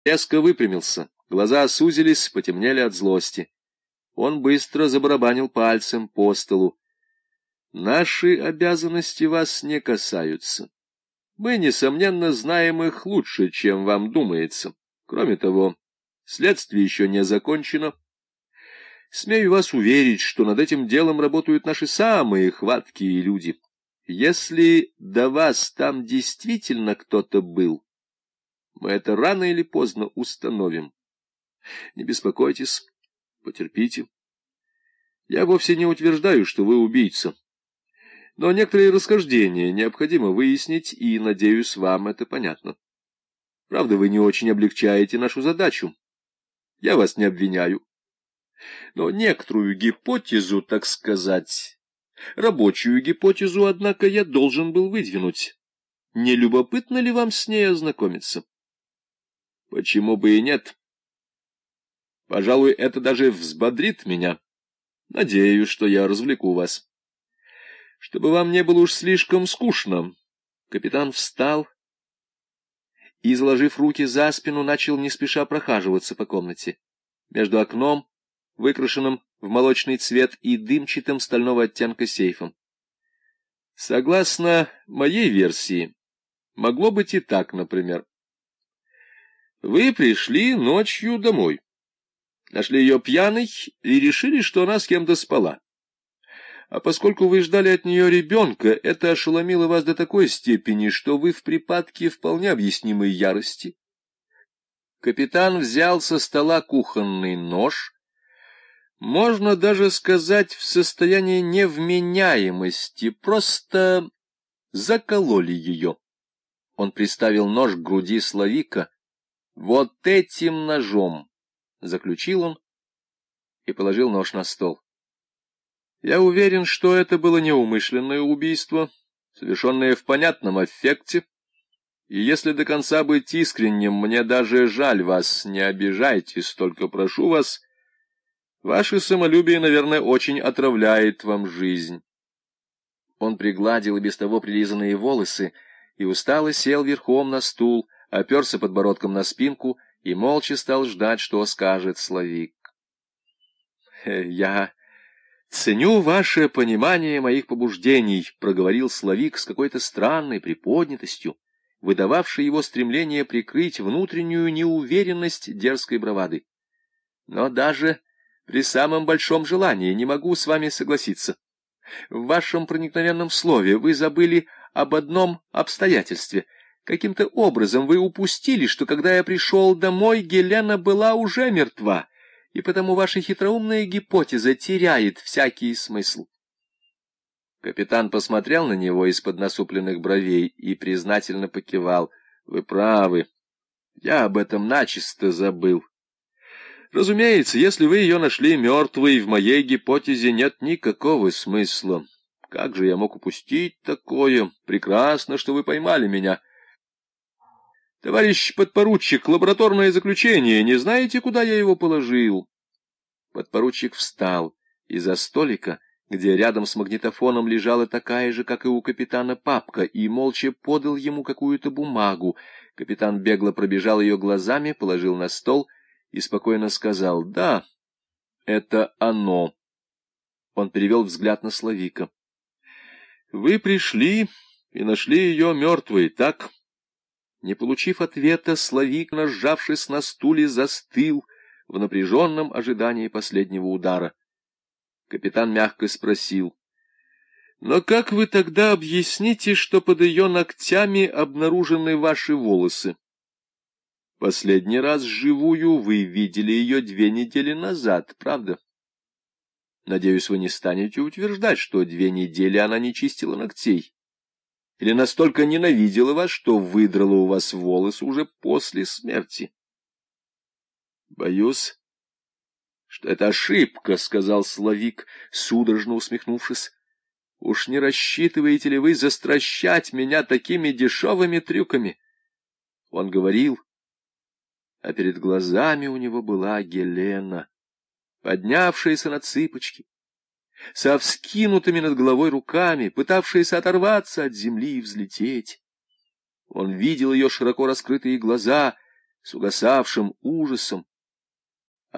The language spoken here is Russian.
резко выпрямился, глаза сузились, потемнели от злости. Он быстро забарабанил пальцем по столу. «Наши обязанности вас не касаются. Мы, несомненно, знаем их лучше, чем вам думается. Кроме того, следствие еще не закончено. Смею вас уверить, что над этим делом работают наши самые хваткие люди. Если до вас там действительно кто-то был, мы это рано или поздно установим. Не беспокойтесь, потерпите. Я вовсе не утверждаю, что вы убийца. Но некоторые расхождения необходимо выяснить, и, надеюсь, вам это понятно. Правда, вы не очень облегчаете нашу задачу. Я вас не обвиняю. Но некоторую гипотезу, так сказать, рабочую гипотезу, однако, я должен был выдвинуть. Не любопытно ли вам с ней ознакомиться? Почему бы и нет? Пожалуй, это даже взбодрит меня. Надеюсь, что я развлеку вас. Чтобы вам не было уж слишком скучно, капитан встал и, заложив руки за спину, начал не спеша прохаживаться по комнате. Между окном, выкрашенным в молочный цвет, и дымчатым стального оттенка сейфом. Согласно моей версии, могло быть и так, например. Вы пришли ночью домой, нашли ее пьяной и решили, что она с кем-то спала. А поскольку вы ждали от нее ребенка, это ошеломило вас до такой степени, что вы в припадке вполне объяснимой ярости. Капитан взял со стола кухонный нож, можно даже сказать, в состоянии невменяемости, просто закололи ее. Он приставил нож к груди Славика. «Вот этим ножом», — заключил он и положил нож на стол. Я уверен, что это было неумышленное убийство, совершенное в понятном аффекте, и если до конца быть искренним, мне даже жаль вас, не обижайтесь, только прошу вас, ваше самолюбие, наверное, очень отравляет вам жизнь. Он пригладил и без того прилизанные волосы и устало сел верхом на стул, оперся подбородком на спинку и молча стал ждать, что скажет Славик. «Я ценю ваше понимание моих побуждений», — проговорил Славик с какой-то странной приподнятостью, выдававшей его стремление прикрыть внутреннюю неуверенность дерзкой бравады. «Но даже при самом большом желании не могу с вами согласиться. В вашем проникновенном слове вы забыли об одном обстоятельстве. Каким-то образом вы упустили, что когда я пришел домой, Гелена была уже мертва, и потому ваша хитроумная гипотеза теряет всякий смысл». Капитан посмотрел на него из-под насупленных бровей и признательно покивал. «Вы правы. Я об этом начисто забыл. Разумеется, если вы ее нашли мертвой, в моей гипотезе нет никакого смысла. Как же я мог упустить такое? Прекрасно, что вы поймали меня. Товарищ подпоручик, лабораторное заключение, не знаете, куда я его положил?» Подпоручик встал из-за столика, где рядом с магнитофоном лежала такая же, как и у капитана, папка, и молча подал ему какую-то бумагу. Капитан бегло пробежал ее глазами, положил на стол и спокойно сказал: «Да, это оно». Он перевел взгляд на Славика. «Вы пришли и нашли ее мертвой, так?» Не получив ответа, Славик, сжавшись на стуле, застыл в напряженном ожидании последнего удара. Капитан мягко спросил: «Но как вы тогда объясните, что под ее ногтями обнаружены ваши волосы? Последний раз живую вы видели ее 2 недели назад, правда? Надеюсь, вы не станете утверждать, что 2 недели она не чистила ногтей. Или настолько ненавидела вас, что выдрала у вас волосы уже после смерти?» «Боюсь, что это ошибка», — сказал Славик, судорожно усмехнувшись. «Уж не рассчитываете ли вы застращать меня такими дешевыми трюками?» Он говорил, а перед глазами у него была Гелена, поднявшаяся на цыпочки, со вскинутыми над головой руками, пытавшаяся оторваться от земли и взлететь. Он видел ее широко раскрытые глаза, с угасавшим ужасом